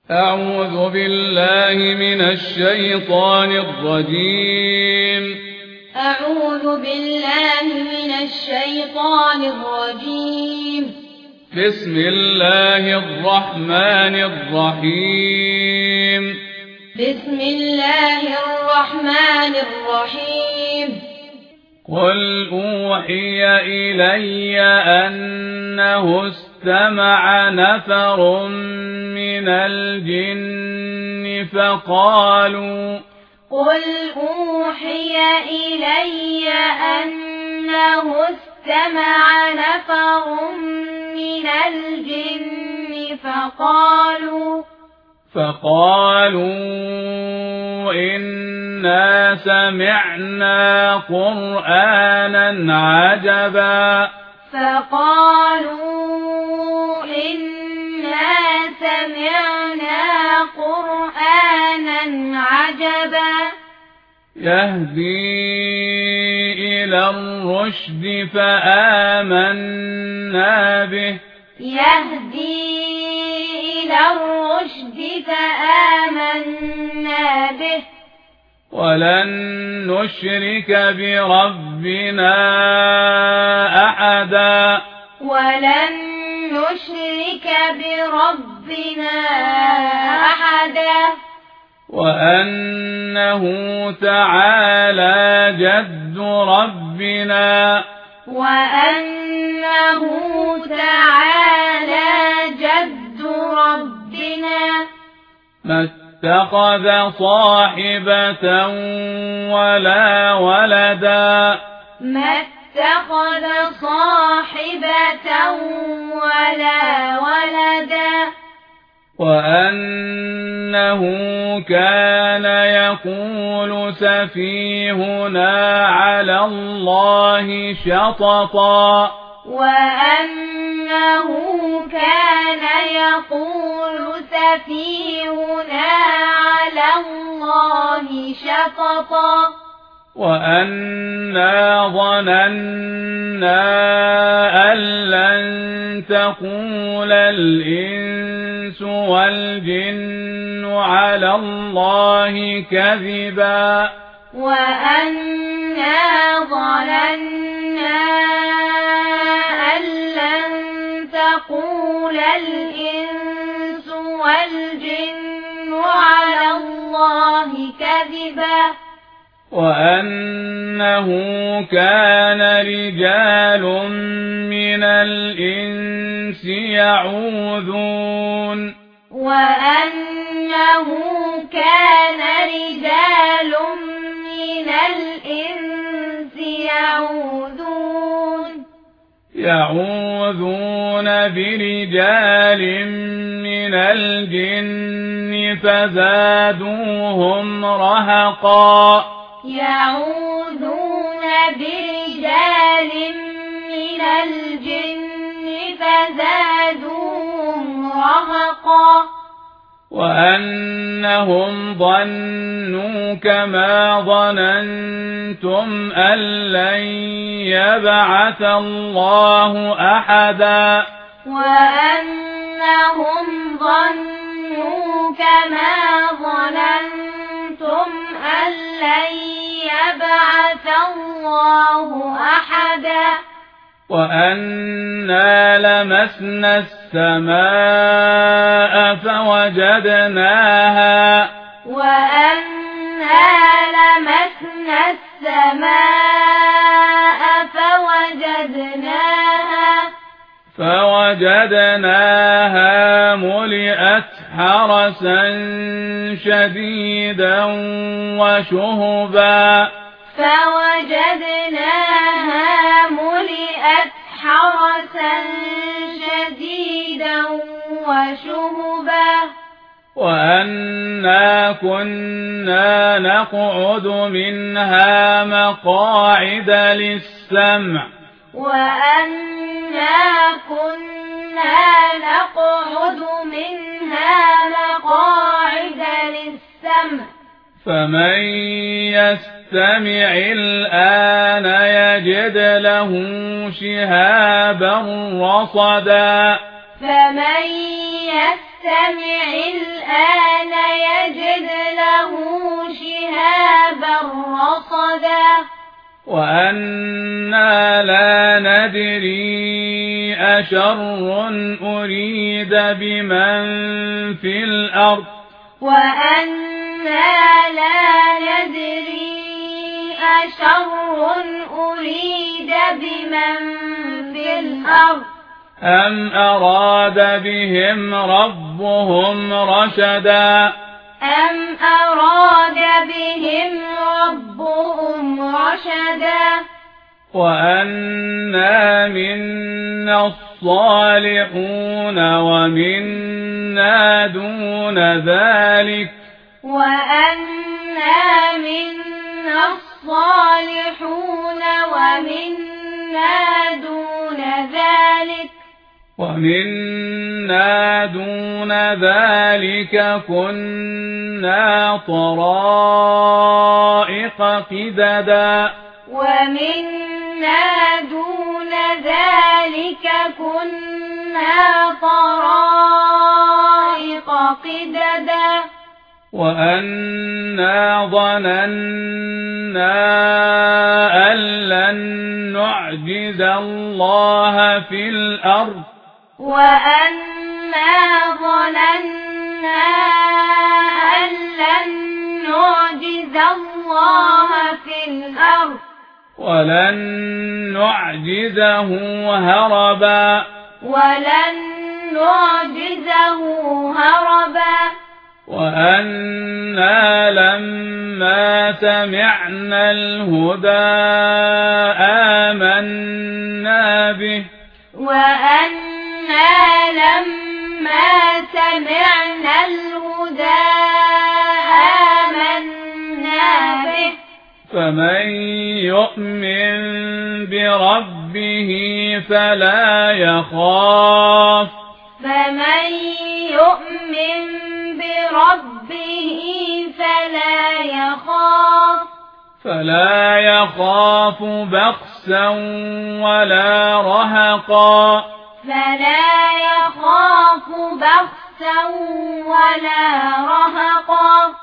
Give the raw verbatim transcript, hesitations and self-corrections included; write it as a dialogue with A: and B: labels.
A: أعوذ بالله من الشيطان الرجيم
B: أعوذ بالله من الشيطان الرجيم
A: بسم الله الرحمن الرحيم
B: بسم الله الرحمن الرحيم
A: قل أوحي إلي أنه استمع نفر من الجن فقالوا
B: قل أوحي إلي أنه استمع نفر من الجن فقالوا
A: فقالوا إنا سمعنا قرآنا عجبا
B: فقالوا إنا سمعنا قرآنا عجبا
A: يهدي إلى الرشد فآمنا به
B: يهدي إلى الرشد فآمنا به
A: ولن نشرك بربنا أحدا
B: ولن نشرك بربنا أحدا
A: وأنه تعالى جد ربنا
B: وأنه تعالى جد ربنا
A: ما اتخذ صاحبة ولا ولدا
B: ما اتخذ صاحبة ولا ولدا
A: وأنه كان يقول سفيهنا على الله شططا
B: وأنه كان يقول سفيهنا على الله شططا
A: وأنا ظننا أن لن تقول الإنس والجن على الله كذبا
B: وأنا ظننا أن لن تقول الإنس والجن على الله كذبا
A: وأنه كان رجال من الإنس يعوذون
B: وأنه كان رجال من الإنس يعوذون
A: يعوذون برجال من الجن فزادوهم رهقا
B: يعوذون برجال من الجن فزادوهم رهقا
A: وأنهم ظنوا كما ظننتم أن لن يبعث الله أحدا
B: وأنهم ظنوا كما ظننتم أن لن يبعث الله أحدا
A: وأنا لمسنا السماء فوجدناها
B: وأنا لمسنا السماء فوجدناها
A: فوجدناها ملئت حرسا شديدا وشهبا
B: فوجدناها ملئت حرسا شديدا وشهبا
A: وأنا كنا نقعد منها مقاعد للسمع
B: وأنا كنا نقعد منها مقاعد للسمع
A: فمن يستمع الآن يجد له شهابا رصدا
B: فمن يستمع الآن رصدا
A: وأنا لا ندري أشر أريد بمن في الأرض
B: وأنا لا ندري أشر أريد بمن في الأرض
A: أم أراد بهم ربهم رشدا
B: أم أراد بهم ربهم رشدا
A: وأنا منا الصالحون ومنا دون ذلك
B: وأنا منا الصالحون ومنا دون ذلك
A: ومنا دون ذلك كنا طرائق قددا
B: ومنا دون ذلك كنا طرائق قددا
A: وأنا ظننا أن لن نعجز الله في الأرض
B: وأنا ظننا أن لن نعجز الله في الأرض
A: ولن نعجزه هربا
B: ولن نعجزه هربا
A: وأنا لما سمعنا الهدى آمنا به
B: وأنا لما سمعنا الهدى آمنا به
A: فمن يؤمن بربه فلا يخاف
B: فمن يؤمن بربه فلا يخاف
A: فلا يخاف بخسا ولا رهقا
B: فلا يخاف بخسا ولا رهقا